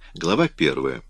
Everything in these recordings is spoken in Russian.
Глава 1.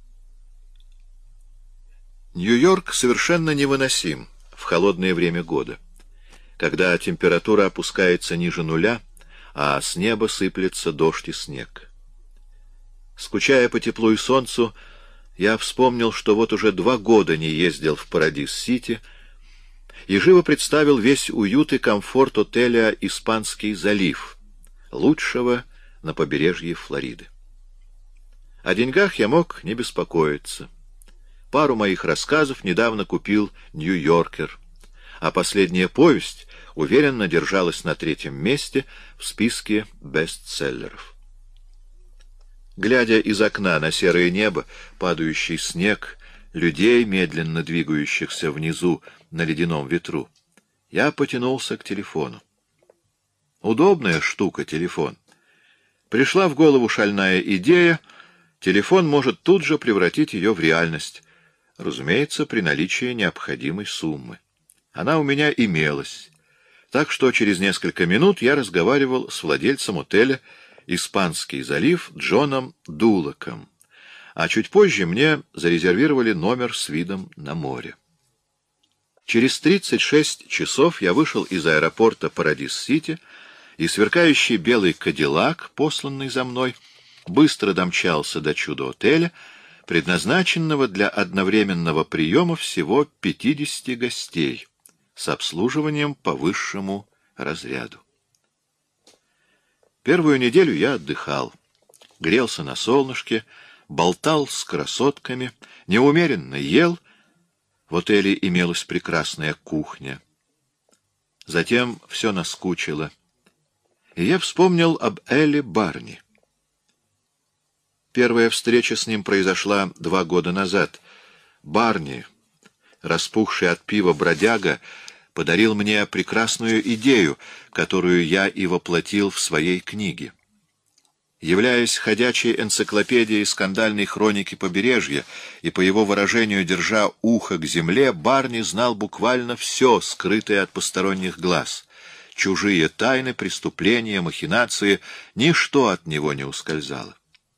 Нью-Йорк совершенно невыносим в холодное время года, когда температура опускается ниже нуля, а с неба сыплется дождь и снег. Скучая по теплу и солнцу, я вспомнил, что вот уже 2 года не ездил в Парадис-Сити, и живо представил весь уют и комфорт отеля «Испанский залив», лучшего на побережье Флориды. О деньгах я мог не беспокоиться. Пару моих рассказов недавно купил «Нью-Йоркер», а последняя повесть уверенно держалась на 3-м месте в списке бестселлеров. Глядя из окна на серое небо, падающий снег, людей, медленно двигающихся внизу на ледяном ветру, я потянулся к телефону. Удобная штука телефон. Пришла в голову шальная идея, телефон может тут же превратить ее в реальность, разумеется, при наличии необходимой суммы. Она у меня имелась, так что через несколько минут я разговаривал с владельцем отеля «Испанский залив» Джоном Дулоком, а чуть позже мне зарезервировали номер с видом на море. Через 36 часов я вышел из аэропорта Парадис-Сити, и сверкающий белый кадиллак, посланный за мной, быстро домчался до чудо-отеля, предназначенного для одновременного приема всего 50 гостей с обслуживанием по высшему разряду. Первую неделю я отдыхал, грелся на солнышке, болтал с красотками, неумеренно ел. В отеле имелась прекрасная кухня. Затем все наскучило, и я вспомнил об Элли Барни. Первая встреча с ним произошла 2 года назад. Барни, распухший от пива бродяга, подарил мне прекрасную идею, которую я и воплотил в своей книге. Являясь ходячей энциклопедией скандальной хроники побережья и, по его выражению, держа ухо к земле, Барни знал буквально все, скрытое от посторонних глаз. Чужие тайны, преступления, махинации — ничто от него не ускользало.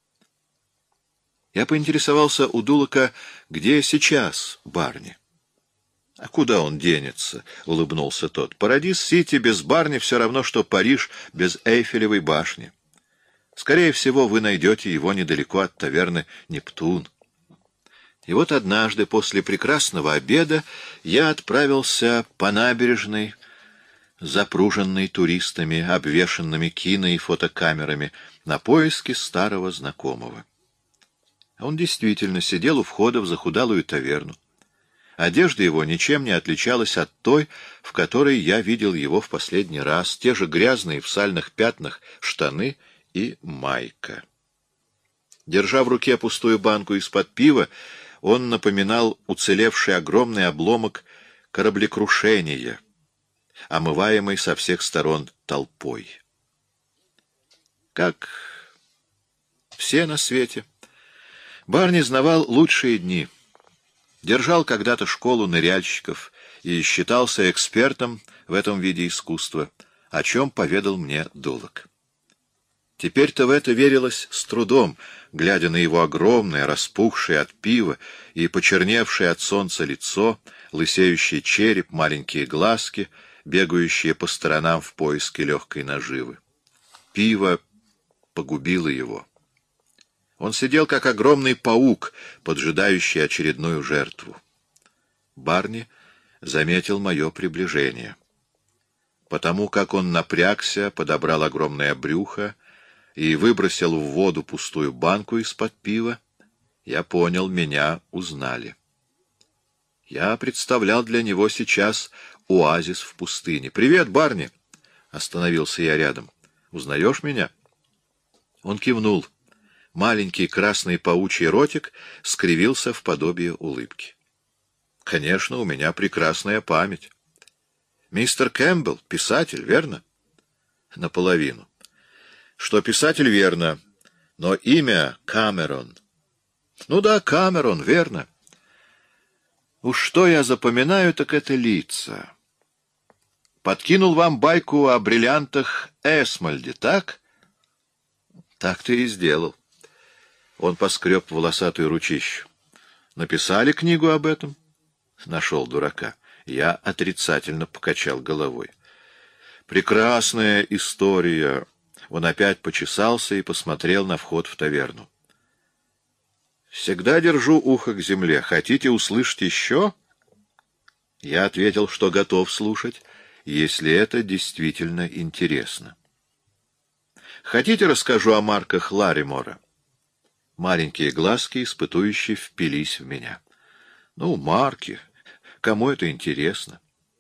Я поинтересовался у Дулока, где сейчас Барни. — А куда он денется? — улыбнулся тот. — Парадис-Сити без Барни все равно, что Париж без Эйфелевой башни. Скорее всего, вы найдете его недалеко от таверны «Нептун». И вот однажды, после прекрасного обеда, я отправился по набережной, запруженной туристами, обвешанными кино и фотокамерами, на поиски старого знакомого. Он действительно сидел у входа в захудалую таверну. Одежда его ничем не отличалась от той, в которой я видел его в последний раз, те же грязные в сальных пятнах штаны и майка. Держа в руке пустую банку из-под пива, он напоминал уцелевший огромный обломок кораблекрушения, омываемый со всех сторон толпой. Как все на свете, Барни знавал лучшие дни, держал когда-то школу ныряльщиков и считался экспертом в этом виде искусства, о чем поведал мне Дулок. Теперь-то в это верилось с трудом, глядя на его огромное, распухшее от пива и почерневшее от солнца лицо, лысеющий череп, маленькие глазки, бегающие по сторонам в поиске легкой наживы. Пиво погубило его. Он сидел, как огромный паук, поджидающий очередную жертву. Барни заметил мое приближение. Потому как он напрягся, подобрал огромное брюхо и выбросил в воду пустую банку из-под пива, я понял, меня узнали. Я представлял для него сейчас оазис в пустыне. «Привет, Барни!» — остановился я рядом. «Узнаешь меня?» Он кивнул. Маленький красный паучий ротик скривился в подобие улыбки. «Конечно, у меня прекрасная память. Мистер Кэмпбелл — писатель, верно?» «Наполовину. Что писатель, верно, но имя Камерон». «Ну да, Камерон, верно. Уж что я запоминаю, так это лица. Подкинул вам байку о бриллиантах Эсмольде, так?» «Так ты и сделал. Он поскреб волосатую ручищу. Написали книгу об этом? Нашел дурака. Я отрицательно покачал головой. Прекрасная история. Он опять почесался и посмотрел на вход в таверну. Всегда держу ухо к земле. Хотите услышать еще? Я ответил, что готов слушать, если это действительно интересно. Хотите, расскажу о марках Ларримора? Маленькие глазки, испытующие, впились в меня. Ну, марки. Кому это интересно?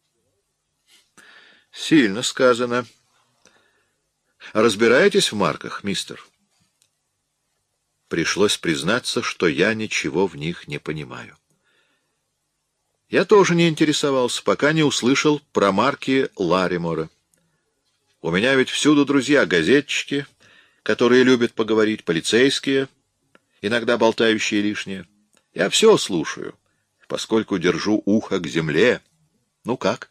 Сильно сказано. Разбираетесь в марках, мистер? Пришлось признаться, что я ничего в них не понимаю. Я тоже не интересовался, пока не услышал про марки Ларримора. У меня ведь всюду друзья, газетчики, которые любят поговорить, полицейские, иногда болтающие лишнее. Я все слушаю, поскольку держу ухо к земле. Ну как?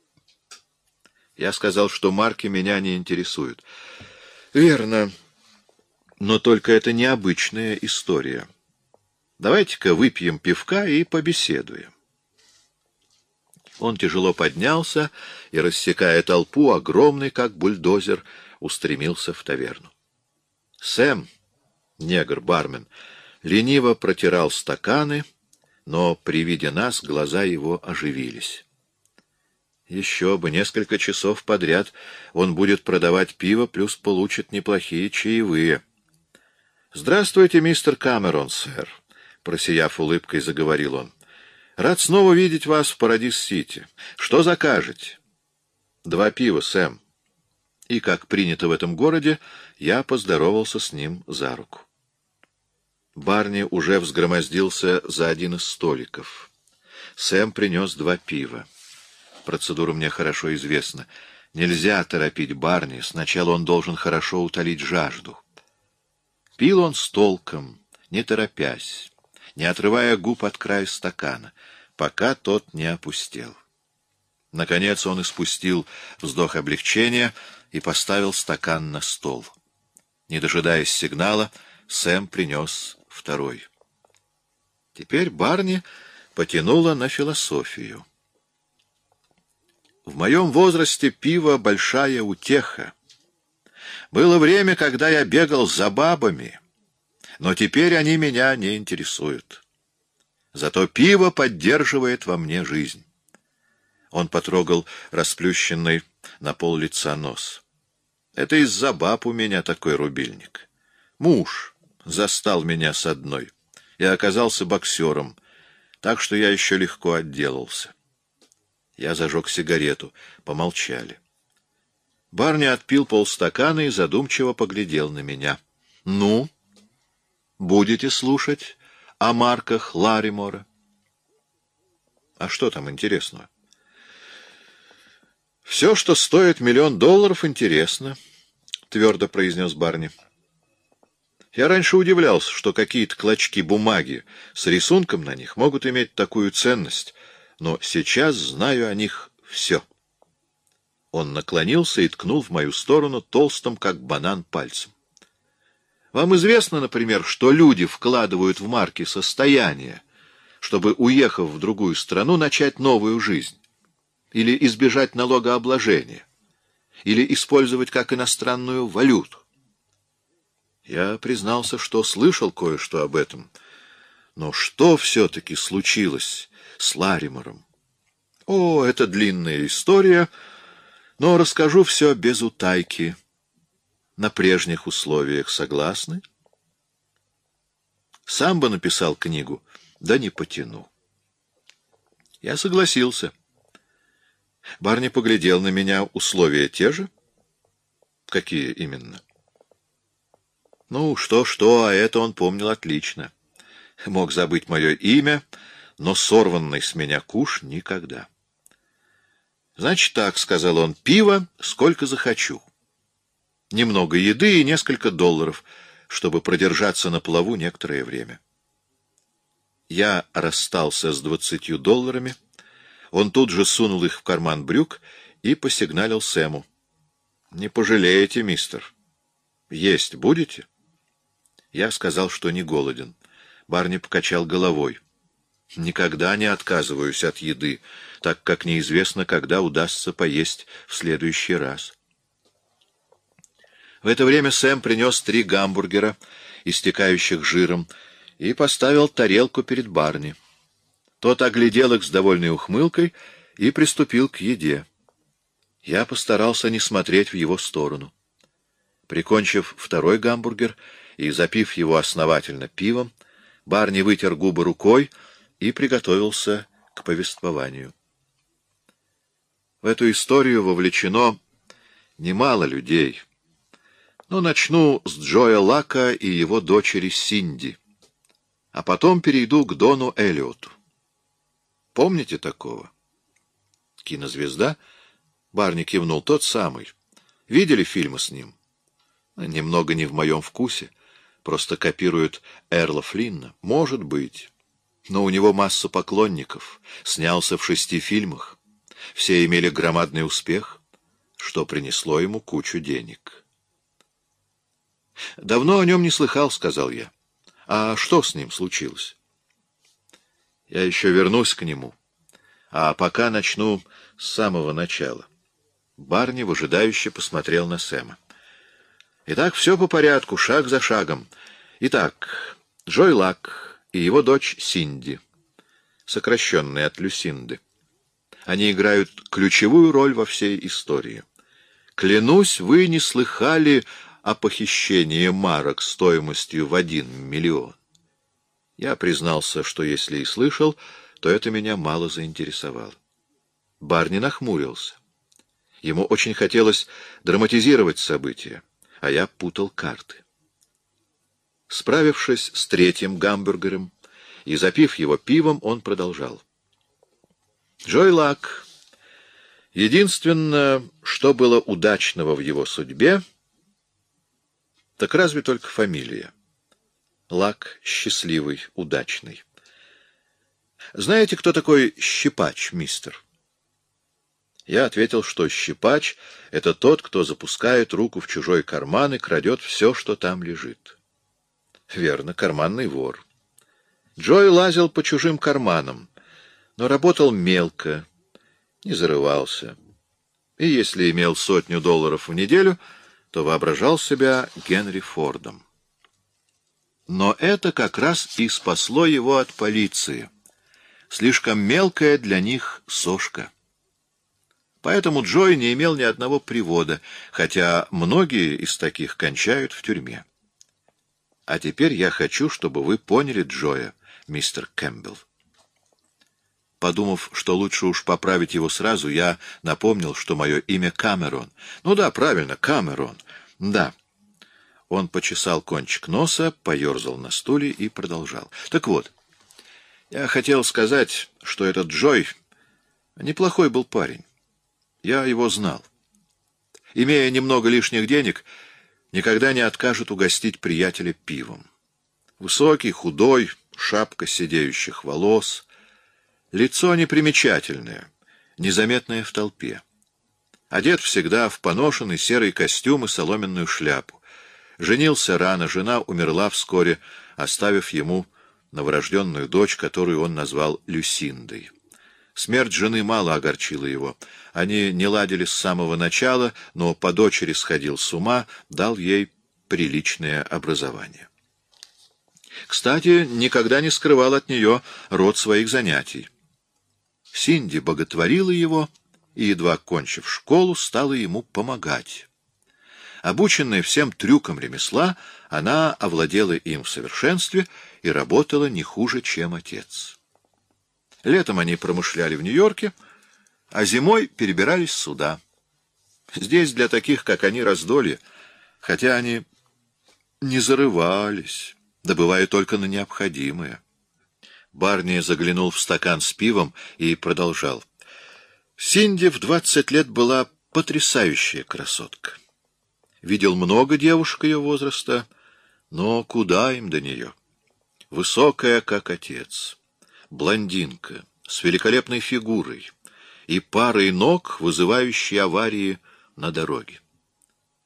Я сказал, что марки меня не интересуют. Верно, но только это необычная история. Давайте-ка выпьем пивка и побеседуем. Он тяжело поднялся и, рассекая толпу, огромный, как бульдозер, устремился в таверну. Сэм, негр-бармен, лениво протирал стаканы, но при виде нас глаза его оживились. Еще бы, несколько часов подряд он будет продавать пиво, плюс получит неплохие чаевые. — Здравствуйте, мистер Камерон, сэр, — просияв улыбкой, заговорил он. — Рад снова видеть вас в Парадис-Сити. Что закажете? — 2 пива, Сэм. И, как принято в этом городе, я поздоровался с ним за руку. Барни уже взгромоздился за один из столиков. Сэм принес 2 пива. Процедура мне хорошо известна. Нельзя торопить Барни, сначала он должен хорошо утолить жажду. Пил он с толком, не торопясь, не отрывая губ от края стакана, пока тот не опустел. Наконец он испустил вздох облегчения и поставил стакан на стол. Не дожидаясь сигнала, Сэм принес 2. Теперь Барни потянуло на философию. В моем возрасте пиво — большая утеха. Было время, когда я бегал за бабами, но теперь они меня не интересуют. Зато пиво поддерживает во мне жизнь. Он потрогал расплющенный на пол лица нос. Это из-за баб у меня такой рубильник. Муж застал меня с одной и оказался боксером, так что я еще легко отделался. Я зажег сигарету. Помолчали. Барни отпил полстакана и задумчиво поглядел на меня. — Ну, будете слушать о марках Ларримора? — А что там интересного? — Все, что стоит $1 миллион, интересно, — твердо произнес Барни. Я раньше удивлялся, что какие-то клочки бумаги с рисунком на них могут иметь такую ценность, но сейчас знаю о них все. Он наклонился и ткнул в мою сторону толстым, как банан, пальцем. Вам известно, например, что люди вкладывают в марки состояние, чтобы, уехав в другую страну, начать новую жизнь, или избежать налогообложения, или использовать как иностранную валюту? Я признался, что слышал кое-что об этом, но что все-таки случилось с Ларримором? О, это длинная история, но расскажу все без утайки. На прежних условиях согласны? Сам бы написал книгу, да не потяну. Я согласился. Барни поглядел на меня. Условия те же? Какие именно? Ну, что-что, а это он помнил отлично. Мог забыть мое имя, но сорванный с меня куш никогда. Значит так, — сказал он, — пиво сколько захочу. Немного еды и несколько $, чтобы продержаться на плаву некоторое время. Я расстался с $20. Он тут же сунул их в карман брюк и посигналил Сэму. — Не пожалеете, мистер. Есть будете? Я сказал, что не голоден. Барни покачал головой. Никогда не отказываюсь от еды, так как неизвестно, когда удастся поесть в следующий раз. В это время Сэм принес 3 гамбургера, истекающих жиром, и поставил тарелку перед Барни. Тот оглядел их с довольной ухмылкой и приступил к еде. Я постарался не смотреть в его сторону. Прикончив 2-й гамбургер и запив его основательно пивом, Барни вытер губы рукой и приготовился к повествованию. В эту историю вовлечено немало людей. Но начну с Джоя Лака и его дочери Синди, а потом перейду к Дону Эллиоту. Помните такого? Кинозвезда? Барни кивнул. Тот самый. Видели фильмы с ним? Немного не в моем вкусе. Просто копируют Эрла Флинна. Может быть. Но у него масса поклонников. Снялся в 6 фильмах. Все имели громадный успех, что принесло ему кучу денег. «Давно о нем не слыхал», — сказал я. «А что с ним случилось?» «Я еще вернусь к нему. А пока начну с самого начала». Барни выжидающе посмотрел на Сэма. «Итак, все по порядку, шаг за шагом. Итак, Джой Лак и его дочь Синди, сокращенная от Люсинды. Они играют ключевую роль во всей истории. Клянусь, вы не слыхали о похищении марок стоимостью в 1 миллион. Я признался, что если и слышал, то это меня мало заинтересовало. Барни нахмурился. Ему очень хотелось драматизировать события, а я путал карты. Справившись с 3-м гамбургером и запив его пивом, он продолжал. Джой Лак. Единственное, что было удачного в его судьбе, так разве только фамилия. Лак счастливый, удачный. Знаете, кто такой щипач, мистер? Я ответил, что щипач — это тот, кто запускает руку в чужой карман и крадет все, что там лежит. Верно, карманный вор. Джой лазил по чужим карманам, но работал мелко, не зарывался. И если имел $100 в неделю, то воображал себя Генри Фордом. Но это как раз и спасло его от полиции. Слишком мелкая для них сошка. Поэтому Джой не имел ни одного привода, хотя многие из таких кончают в тюрьме. А теперь я хочу, чтобы вы поняли Джоя, мистер Кэмпбелл. Подумав, что лучше уж поправить его сразу, я напомнил, что мое имя Камерон. Ну да, правильно, Камерон. Да. Он почесал кончик носа, поерзал на стуле и продолжал. Так вот, я хотел сказать, что этот Джой неплохой был парень. Я его знал. Имея немного лишних денег, никогда не откажет угостить приятеля пивом. Высокий, худой, шапка сидеющих волос, лицо непримечательное, незаметное в толпе. Одет всегда в поношенный серый костюм и соломенную шляпу. Женился рано, жена умерла вскоре, оставив ему новорожденную дочь, которую он назвал Люсиндой. Смерть жены мало огорчила его. Они не ладили с самого начала, но по дочери сходил с ума, дал ей приличное образование. Кстати, никогда не скрывал от нее род своих занятий. Синди боготворила его и, едва кончив школу, стала ему помогать. Обученная всем трюкам ремесла, она овладела им в совершенстве и работала не хуже, чем отец. Летом они промышляли в Нью-Йорке, а зимой перебирались сюда. Здесь для таких, как они, раздолье, хотя они не зарывались, добывая только на необходимое. Барни заглянул в стакан с пивом и продолжал. Синди в 20 лет была потрясающая красотка. Видел много девушек ее возраста, но куда им до нее? Высокая, как отец, блондинка, с великолепной фигурой и парой ног, вызывающей аварии на дороге.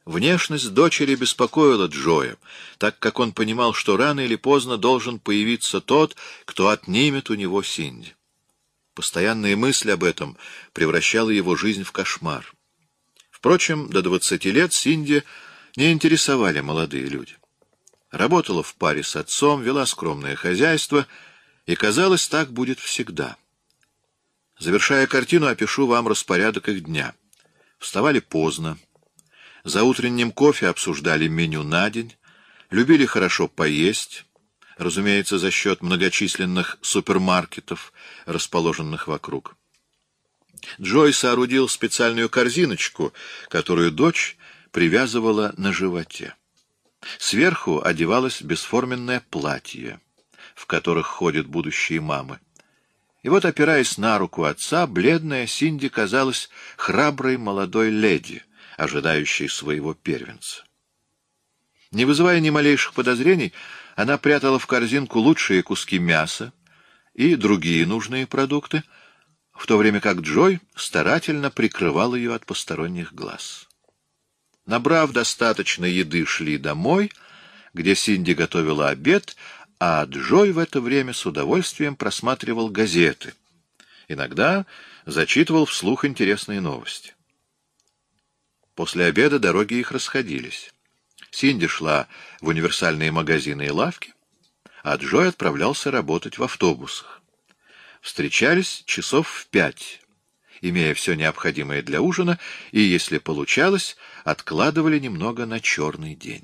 Внешность дочери беспокоила Джоя, так как он понимал, что рано или поздно должен появиться тот, кто отнимет у него Синди. Постоянная мысль об этом превращала его жизнь в кошмар. Впрочем, до 20 лет Синди не интересовали молодые люди. Работала в паре с отцом, вела скромное хозяйство, и, казалось, так будет всегда. Завершая картину, опишу вам распорядок их дня. Вставали поздно. За утренним кофе обсуждали меню на день, любили хорошо поесть, разумеется, за счет многочисленных супермаркетов, расположенных вокруг. Джой соорудил специальную корзиночку, которую дочь привязывала на животе. Сверху одевалось бесформенное платье, в которых ходят будущие мамы. И вот, опираясь на руку отца, бледная Синди казалась храброй молодой леди, ожидающей своего первенца. Не вызывая ни малейших подозрений, она прятала в корзинку лучшие куски мяса и другие нужные продукты, в то время как Джой старательно прикрывал ее от посторонних глаз. Набрав достаточно еды, шли домой, где Синди готовила обед, а Джой в это время с удовольствием просматривал газеты. Иногда зачитывал вслух интересные новости. После обеда дороги их расходились. Синди шла в универсальные магазины и лавки, а Джой отправлялся работать в автобусах. Встречались часов в 5, имея все необходимое для ужина, и, если получалось, откладывали немного на черный день.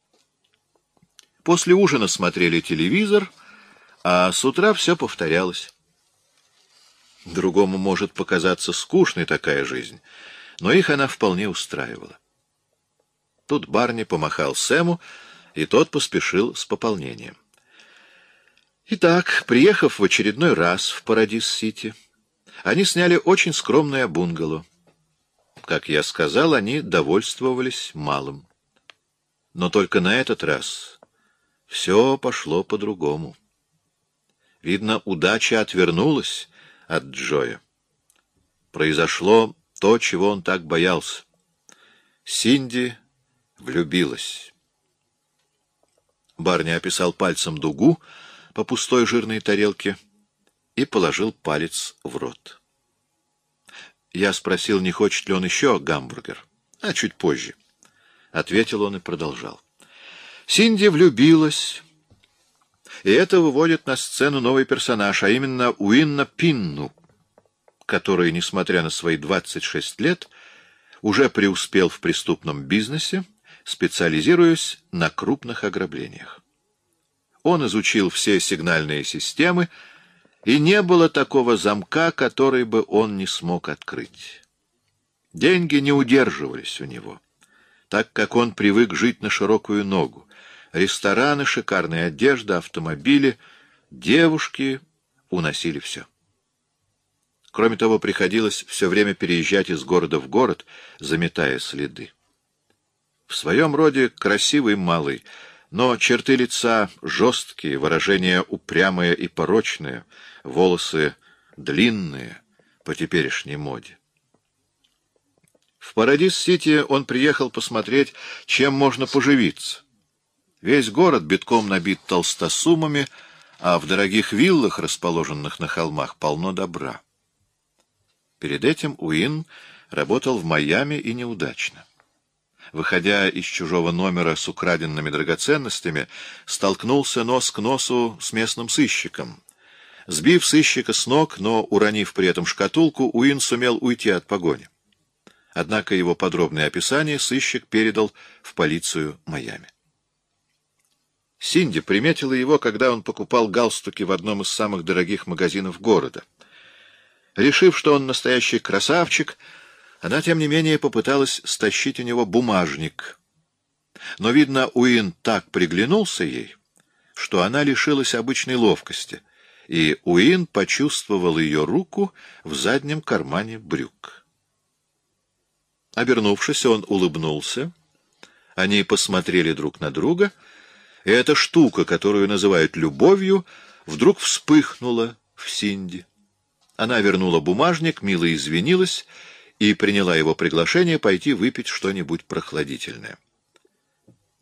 После ужина смотрели телевизор, а с утра все повторялось. Другому может показаться скучной такая жизнь, но их она вполне устраивала. Тут Барни помахал Сэму, и тот поспешил с пополнением. Итак, приехав в очередной раз в Парадис-Сити, они сняли очень скромное бунгало. Как я сказал, они довольствовались малым. Но только на этот раз все пошло по-другому. Видно, удача отвернулась от Джоя. Произошло то, чего он так боялся. Синди влюбилась. Барни описал пальцем дугу по пустой жирной тарелке и положил палец в рот. Я спросил, не хочет ли он еще гамбургер. А чуть позже. Ответил он и продолжал. Синди влюбилась, и это выводит на сцену новый персонаж, а именно Уинна Пинну, который, несмотря на свои 26 лет, уже преуспел в преступном бизнесе, специализируясь на крупных ограблениях. Он изучил все сигнальные системы, и не было такого замка, который бы он не смог открыть. Деньги не удерживались у него, так как он привык жить на широкую ногу. Рестораны, шикарная одежда, автомобили, девушки уносили все. Кроме того, приходилось все время переезжать из города в город, заметая следы. В своем роде красивый малый, но черты лица жесткие, выражения упрямые и порочные, волосы длинные по теперешней моде. В Парадис-Сити он приехал посмотреть, чем можно поживиться. Весь город битком набит толстосумами, а в дорогих виллах, расположенных на холмах, полно добра. Перед этим Уин работал в Майами и неудачно. Выходя из чужого номера с украденными драгоценностями, столкнулся нос к носу с местным сыщиком. Сбив сыщика с ног, но уронив при этом шкатулку, Уин сумел уйти от погони. Однако его подробное описание сыщик передал в полицию Майами. Синди приметила его, когда он покупал галстуки в одном из самых дорогих магазинов города. Решив, что он настоящий красавчик, она, тем не менее, попыталась стащить у него бумажник. Но, видно, Уин так приглянулся ей, что она лишилась обычной ловкости, и Уин почувствовал ее руку в заднем кармане брюк. Обернувшись, он улыбнулся. Они посмотрели друг на друга, и эта штука, которую называют любовью, вдруг вспыхнула в Синди. Она вернула бумажник, мило извинилась и приняла его приглашение пойти выпить что-нибудь прохладительное.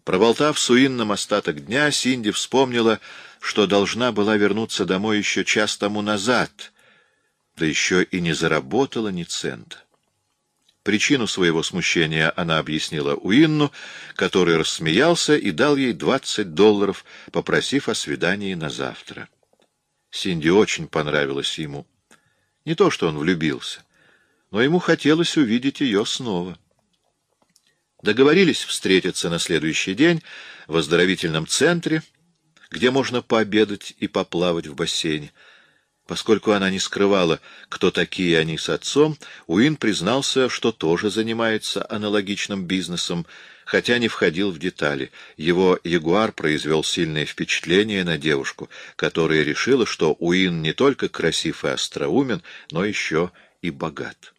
Проболтав с Уинном остаток дня, Синди вспомнила, что должна была вернуться домой еще час тому назад, да еще и не заработала ни цента. Причину своего смущения она объяснила Уинну, который рассмеялся и дал ей $20, попросив о свидании на завтра. Синди очень понравилось ему. Не то, что он влюбился, но ему хотелось увидеть ее снова. Договорились встретиться на следующий день в оздоровительном центре, где можно пообедать и поплавать в бассейне. Поскольку она не скрывала, кто такие они с отцом, Уин признался, что тоже занимается аналогичным бизнесом, хотя не входил в детали. Его ягуар произвел сильное впечатление на девушку, которая решила, что Уин не только красив и остроумен, но еще и богат.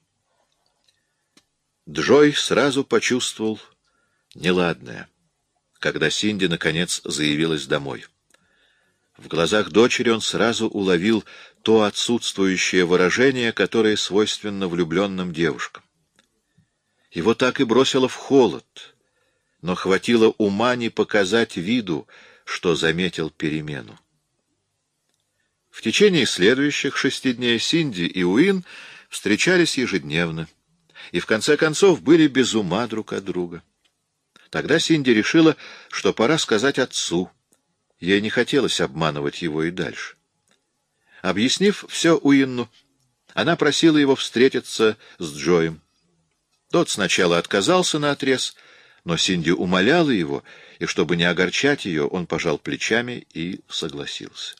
Джой сразу почувствовал неладное, когда Синди, наконец, заявилась домой. В глазах дочери он сразу уловил то отсутствующее выражение, которое свойственно влюбленным девушкам. Его так и бросило в холод, но хватило ума не показать виду, что заметил перемену. В течение следующих 6 дней Синди и Уин встречались ежедневно и в конце концов были без ума друг от друга. Тогда Синди решила, что пора сказать отцу. Ей не хотелось обманывать его и дальше. Объяснив все Уинну, она просила его встретиться с Джоем. Тот сначала отказался наотрез, но Синди умоляла его, и чтобы не огорчать ее, он пожал плечами и согласился.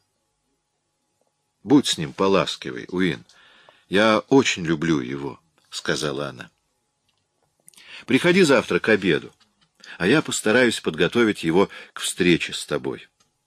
— Будь с ним поласкивый, Уин. Я очень люблю его, — сказала она. — Приходи завтра к обеду, а я постараюсь подготовить его к встрече с тобой.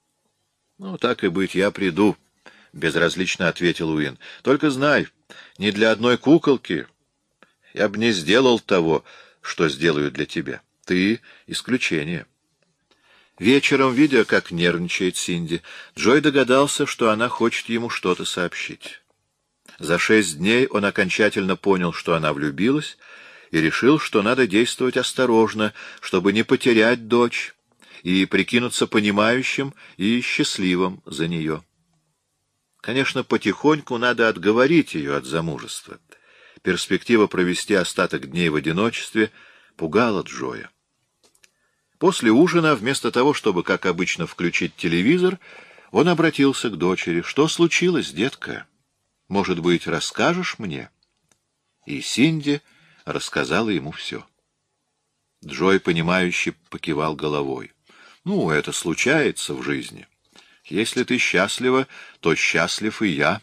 — Ну, так и быть, я приду, — безразлично ответил Уин. — Только знай, не для одной куколки я бы не сделал того, что сделаю для тебя. Ты — исключение. Вечером, видя, как нервничает Синди, Джой догадался, что она хочет ему что-то сообщить. За 6 дней он окончательно понял, что она влюбилась, и решил, что надо действовать осторожно, чтобы не потерять дочь и прикинуться понимающим и счастливым за нее. Конечно, потихоньку надо отговорить ее от замужества. Перспектива провести остаток дней в одиночестве пугала Джоя. После ужина, вместо того, чтобы, как обычно, включить телевизор, он обратился к дочери. — Что случилось, детка? Может быть, расскажешь мне? И Синди рассказала ему все. Джой, понимающе покивал головой. — Ну, это случается в жизни. Если ты счастлива, то счастлив и я.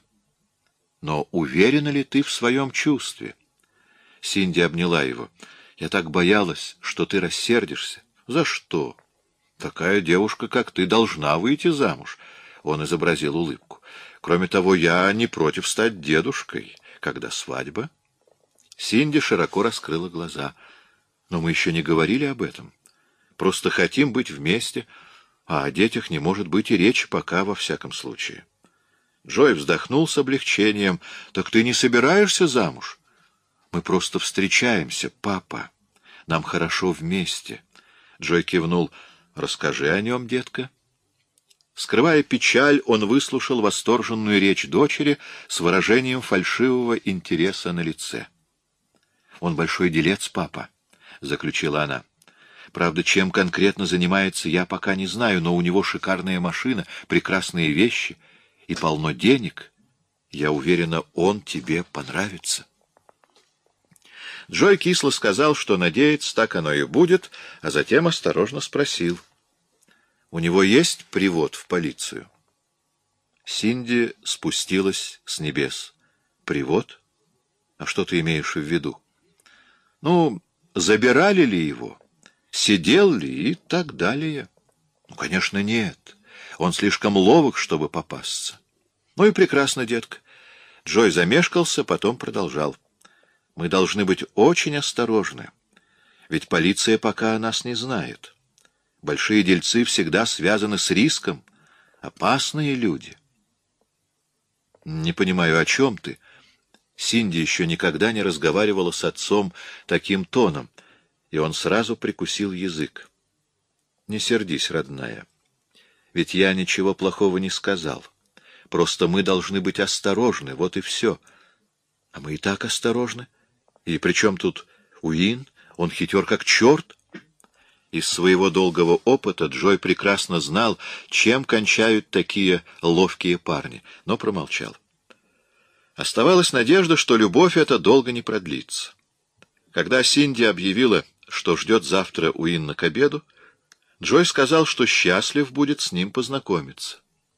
Но уверена ли ты в своем чувстве? Синди обняла его. — Я так боялась, что ты рассердишься. — За что? Такая девушка, как ты, должна выйти замуж. Он изобразил улыбку. Кроме того, я не против стать дедушкой. Когда свадьба? Синди широко раскрыла глаза. Но мы еще не говорили об этом. Просто хотим быть вместе, а о детях не может быть и речи пока, во всяком случае. Джой вздохнул с облегчением. — Так ты не собираешься замуж? — Мы просто встречаемся, папа. Нам хорошо вместе. Джой кивнул. — Расскажи о нем, детка. Скрывая печаль, он выслушал восторженную речь дочери с выражением фальшивого интереса на лице. — Он большой делец, папа, — заключила она. — Правда, чем конкретно занимается, я пока не знаю, но у него шикарная машина, прекрасные вещи и полно денег. Я уверена, он тебе понравится. Джой кисло сказал, что надеется, так оно и будет, а затем осторожно спросил. — У него есть привод в полицию? Синди спустилась с небес. — Привод? А что ты имеешь в виду? — Ну, забирали ли его? Сидел ли и так далее? — Ну, конечно, нет. Он слишком ловок, чтобы попасться. — Ну и прекрасно, детка. Джой замешкался, потом продолжал. — Мы должны быть очень осторожны, ведь полиция пока о нас не знает. Большие дельцы всегда связаны с риском, опасные люди. — Не понимаю, о чем ты? Синди еще никогда не разговаривала с отцом таким тоном, и он сразу прикусил язык. Не сердись, родная. Ведь я ничего плохого не сказал. Просто мы должны быть осторожны, вот и все. А мы и так осторожны. И при чем тут Уин? Он хитер как черт. Из своего долгого опыта Джой прекрасно знал, чем кончают такие ловкие парни, но промолчал. Оставалась надежда, что любовь эта долго не продлится. Когда Синди объявила, что ждет завтра Уинна к обеду, Джой сказал, что счастлив будет с ним познакомиться.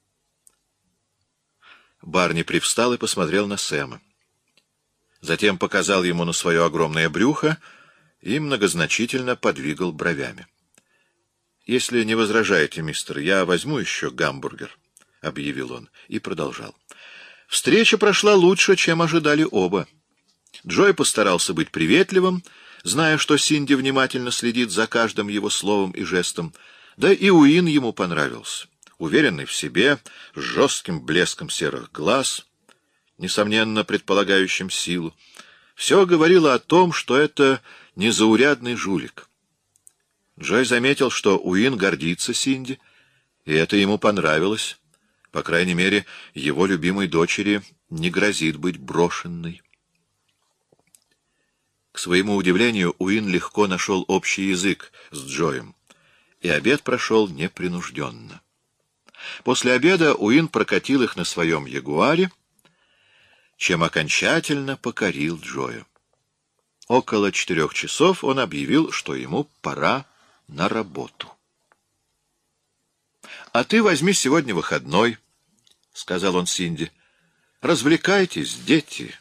Барни привстал и посмотрел на Сэма. Затем показал ему на свое огромное брюхо и многозначительно подвигал бровями. — Если не возражаете, мистер, я возьму еще гамбургер, — объявил он и продолжал. Встреча прошла лучше, чем ожидали оба. Джой постарался быть приветливым, зная, что Синди внимательно следит за каждым его словом и жестом, да и Уин ему понравился. Уверенный в себе, с жестким блеском серых глаз, несомненно предполагающим силу, все говорило о том, что это незаурядный жулик. Джой заметил, что Уин гордится Синди, и это ему понравилось. По крайней мере, его любимой дочери не грозит быть брошенной. К своему удивлению, Уин легко нашел общий язык с Джоем, и обед прошел непринужденно. После обеда Уин прокатил их на своем ягуаре, чем окончательно покорил Джоя. Около 4 часов он объявил, что ему пора на работу. — А ты возьми сегодня выходной, — сказал он Синди. — Развлекайтесь, дети.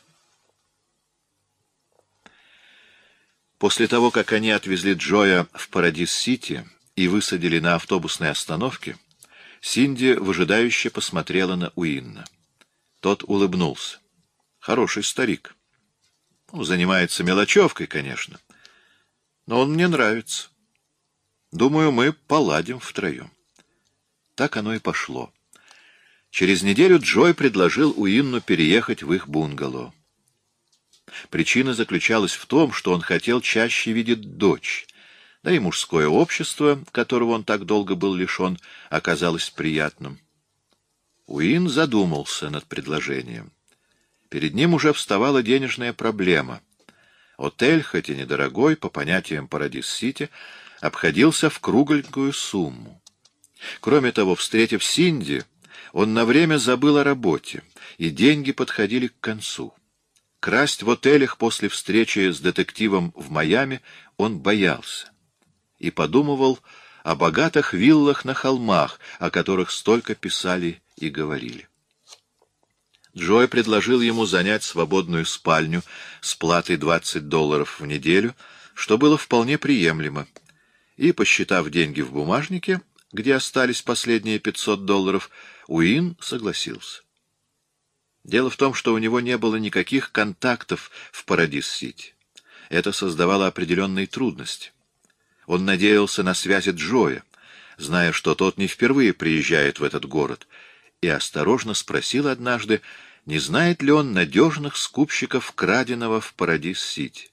После того, как они отвезли Джоя в Парадис-Сити и высадили на автобусной остановке, Синди выжидающе посмотрела на Уинна. Тот улыбнулся. Хороший старик. Занимается мелочевкой, конечно. Но он мне нравится. Думаю, мы поладим втроем. Так оно и пошло. Через неделю Джой предложил Уинну переехать в их бунгало. Причина заключалась в том, что он хотел чаще видеть дочь, да и мужское общество, которого он так долго был лишен, оказалось приятным. Уин задумался над предложением. Перед ним уже вставала денежная проблема. Отель, хоть и недорогой, по понятиям Парадис-Сити, обходился в кругленькую сумму. Кроме того, встретив Синди, он на время забыл о работе, и деньги подходили к концу. Красть в отелях после встречи с детективом в Майами он боялся и подумывал о богатых виллах на холмах, о которых столько писали и говорили. Джой предложил ему занять свободную спальню с платой $20 в неделю, что было вполне приемлемо, и, посчитав деньги в бумажнике, где остались последние $500, Уин согласился. Дело в том, что у него не было никаких контактов в Парадис-Сити. Это создавало определенные трудности. Он надеялся на связи Джоя, зная, что тот не впервые приезжает в этот город, и осторожно спросил однажды, не знает ли он надежных скупщиков краденого в Парадис-Сити.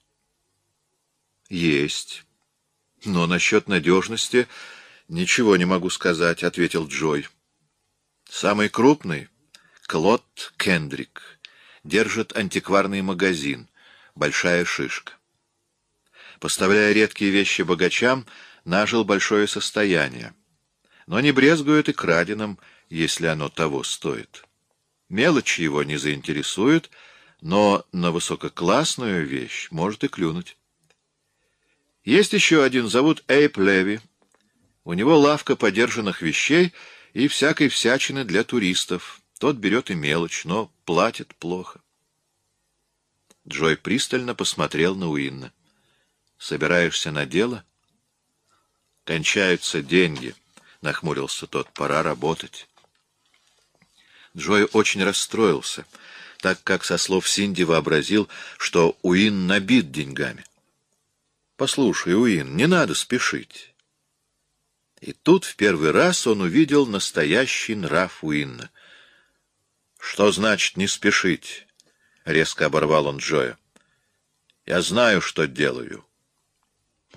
«Есть. Но насчет надежности ничего не могу сказать», — ответил Джой. «Самый крупный — Клод Кендрик. Держит антикварный магазин. Большая шишка. Поставляя редкие вещи богачам, нажил большое состояние. Но не брезгует и краденым, если оно того стоит. Мелочи его не заинтересуют, но на высококлассную вещь может и клюнуть. Есть еще один, зовут Эйп Леви. У него лавка подержанных вещей и всякой всячины для туристов. Тот берет и мелочь, но платит плохо. Джой пристально посмотрел на Уинна. — Собираешься на дело? — Кончаются деньги, — нахмурился тот. — Пора работать. Джой очень расстроился, так как со слов Синди вообразил, что Уин набит деньгами. — Послушай, Уин, не надо спешить. И тут в первый раз он увидел настоящий нрав Уинна. — Что значит не спешить? — резко оборвал он Джоя. — Я знаю, что делаю.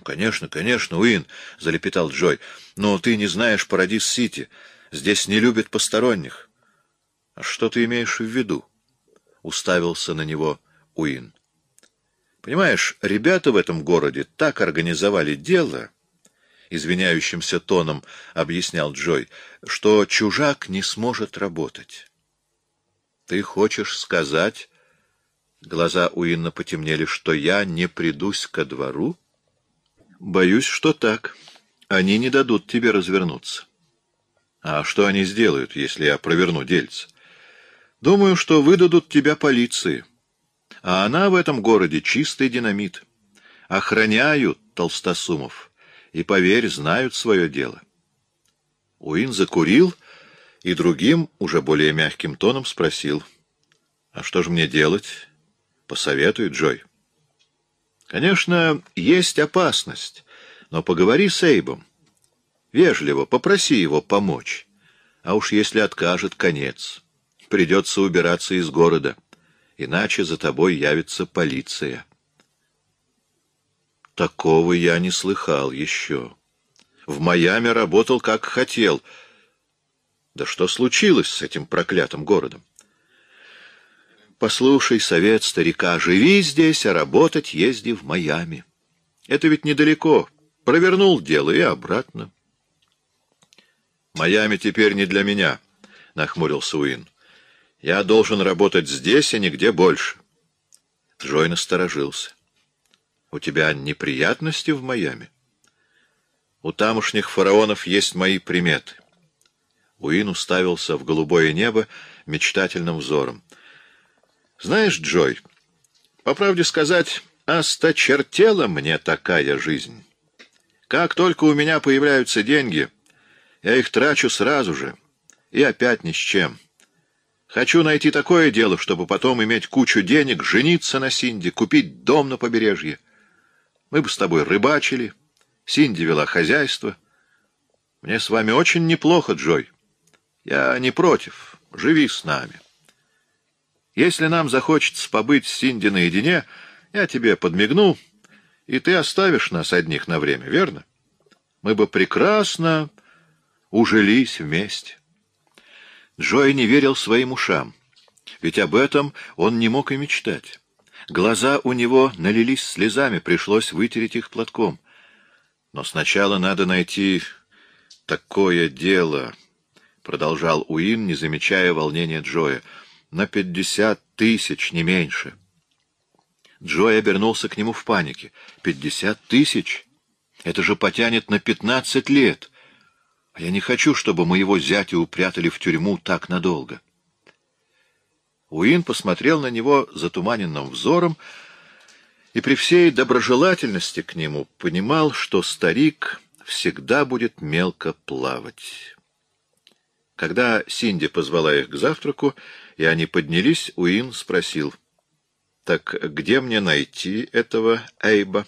«Конечно, конечно, Уин», — залепетал Джой, — «но ты не знаешь Парадис-Сити. Здесь не любят посторонних». «А что ты имеешь в виду?» — уставился на него Уин. «Понимаешь, ребята в этом городе так организовали дело», — извиняющимся тоном объяснял Джой, — «что чужак не сможет работать». «Ты хочешь сказать...» Глаза Уинна потемнели, что я не придусь ко двору? Боюсь, что так. Они не дадут тебе развернуться. А что они сделают, если я проверну дельце? Думаю, что выдадут тебя полиции. А она в этом городе чистый динамит. Охраняют толстосумов. И, поверь, знают свое дело. Уин закурил и другим, уже более мягким тоном спросил: «А что же мне делать? Посоветуй, Джой». «Конечно, есть опасность, но поговори с Эйбом. Вежливо попроси его помочь. А уж если откажет, конец. Придется убираться из города, иначе за тобой явится полиция». Такого я не слыхал еще. В Майами работал как хотел. Да что случилось с этим проклятым городом? Послушай совет старика: живи здесь, а работать езди в Майами. Это ведь недалеко. Провернул дело и обратно. Майами теперь не для меня, — нахмурился Уин. Я должен работать здесь и нигде больше. Джой насторожился. У тебя неприятности в Майами? У тамошних фараонов есть мои приметы. Уин уставился в голубое небо мечтательным взором. Знаешь, Джой, по правде сказать, осточертела мне такая жизнь. Как только у меня появляются деньги, я их трачу сразу же, и опять ни с чем. Хочу найти такое дело, чтобы потом иметь кучу денег, жениться на Синди, купить дом на побережье. Мы бы с тобой рыбачили, Синди вела хозяйство. Мне с вами очень неплохо, Джой. Я не против, живи с нами. Если нам захочется побыть с Синди наедине, я тебе подмигну, и ты оставишь нас одних на время, верно? Мы бы прекрасно ужились вместе». Джой не верил своим ушам, ведь об этом он не мог и мечтать. Глаза у него налились слезами, пришлось вытереть их платком. «Но сначала надо найти такое дело», — продолжал Уин, не замечая волнения Джоя, — «на 50 тысяч, не меньше». Джой обернулся к нему в панике. 50 тысяч? Это же потянет на 15 лет. А я не хочу, чтобы моего зятя упрятали в тюрьму так надолго. Уин посмотрел на него затуманенным взором и при всей доброжелательности к нему понимал, что старик всегда будет мелко плавать. Когда Синди позвала их к завтраку, и они поднялись, Уин спросил: «Так где мне найти этого Эйба?»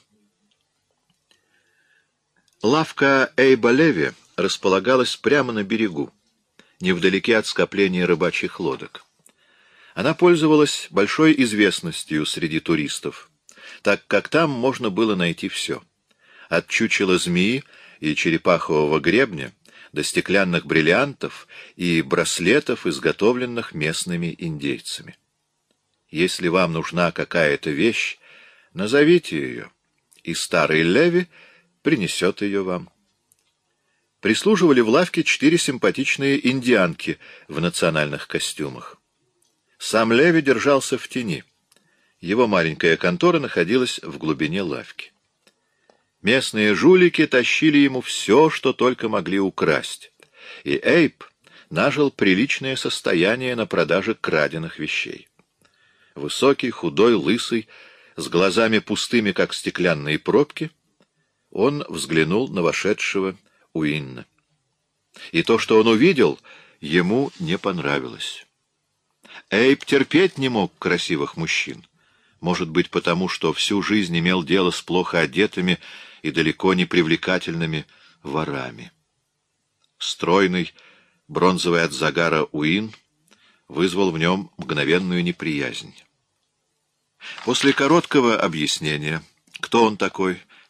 Лавка Эйба Леви располагалась прямо на берегу, невдалеке от скопления рыбачьих лодок. Она пользовалась большой известностью среди туристов, так как там можно было найти все. От чучела змеи и черепахового гребня до стеклянных бриллиантов и браслетов, изготовленных местными индейцами. Если вам нужна какая-то вещь, назовите ее, и старый Леви принесет ее вам. Прислуживали в лавке 4 симпатичные индианки в национальных костюмах. Сам Леви держался в тени. Его маленькая контора находилась в глубине лавки. Местные жулики тащили ему все, что только могли украсть, и Эйб нажил приличное состояние на продаже краденных вещей. Высокий, худой, лысый, с глазами пустыми, как стеклянные пробки, он взглянул на вошедшего Уинна. И то, что он увидел, ему не понравилось. Эйб терпеть не мог красивых мужчин. Может быть, потому что всю жизнь имел дело с плохо одетыми и далеко не привлекательными ворами. Стройный, бронзовый от загара Уин вызвал в нем мгновенную неприязнь. После короткого объяснения, кто он такой,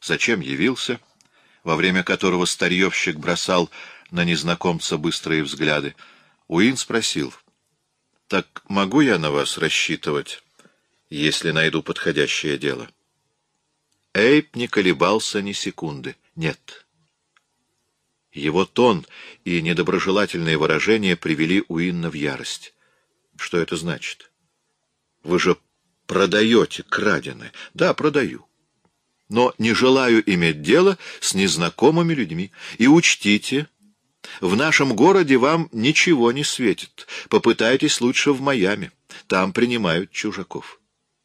зачем явился, во время которого старьевщик бросал на незнакомца быстрые взгляды, Уин спросил: «Так могу я на вас рассчитывать, если найду подходящее дело?» Эйб не колебался ни секунды. «Нет». Его тон и недоброжелательные выражения привели Уинна в ярость. «Что это значит? Вы же продаете краденое». «Да, продаю. Но не желаю иметь дело с незнакомыми людьми. И учтите, в нашем городе вам ничего не светит. Попытайтесь лучше в Майами. Там принимают чужаков».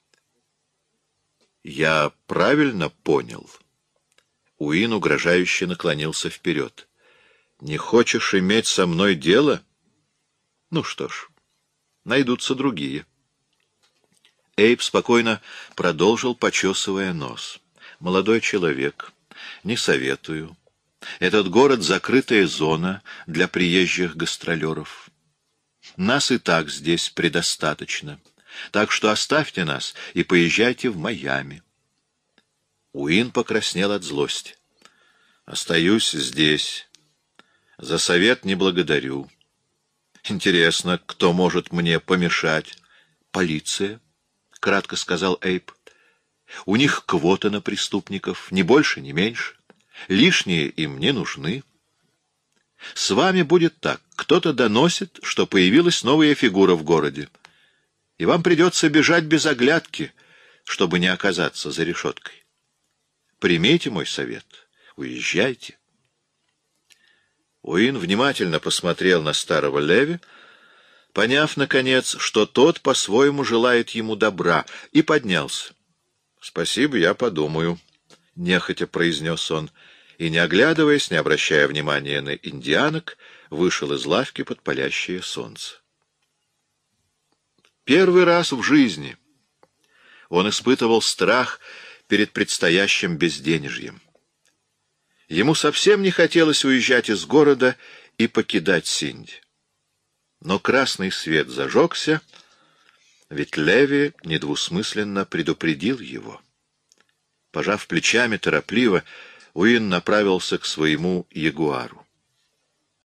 «Я правильно понял?» Уин угрожающе наклонился вперед. «Не хочешь иметь со мной дело? Ну что ж, найдутся другие». Эйб спокойно продолжил, почесывая нос. «Молодой человек, не советую. Этот город — закрытая зона для приезжих гастролеров. Нас и так здесь предостаточно. Так что оставьте нас и поезжайте в Майами». Уин покраснел от злости. «Остаюсь здесь. За совет не благодарю. Интересно, кто может мне помешать?» «Полиция», — кратко сказал Эйб. «У них квота на преступников, ни больше, ни меньше. Лишние им не нужны. С вами будет так. Кто-то доносит, что появилась новая фигура в городе, и вам придется бежать без оглядки, чтобы не оказаться за решеткой. Примите мой совет. Уезжайте». Уин внимательно посмотрел на старого Леви, поняв, наконец, что тот по-своему желает ему добра, и поднялся. «Спасибо, я подумаю», — нехотя произнес он, и, не оглядываясь, не обращая внимания на индианок, вышел из лавки под палящее солнце. Первый раз в жизни он испытывал страх перед предстоящим безденежьем. Ему совсем не хотелось уезжать из города и покидать Синди. Но красный свет зажегся, ведь Леви недвусмысленно предупредил его. Пожав плечами торопливо, Уин направился к своему ягуару.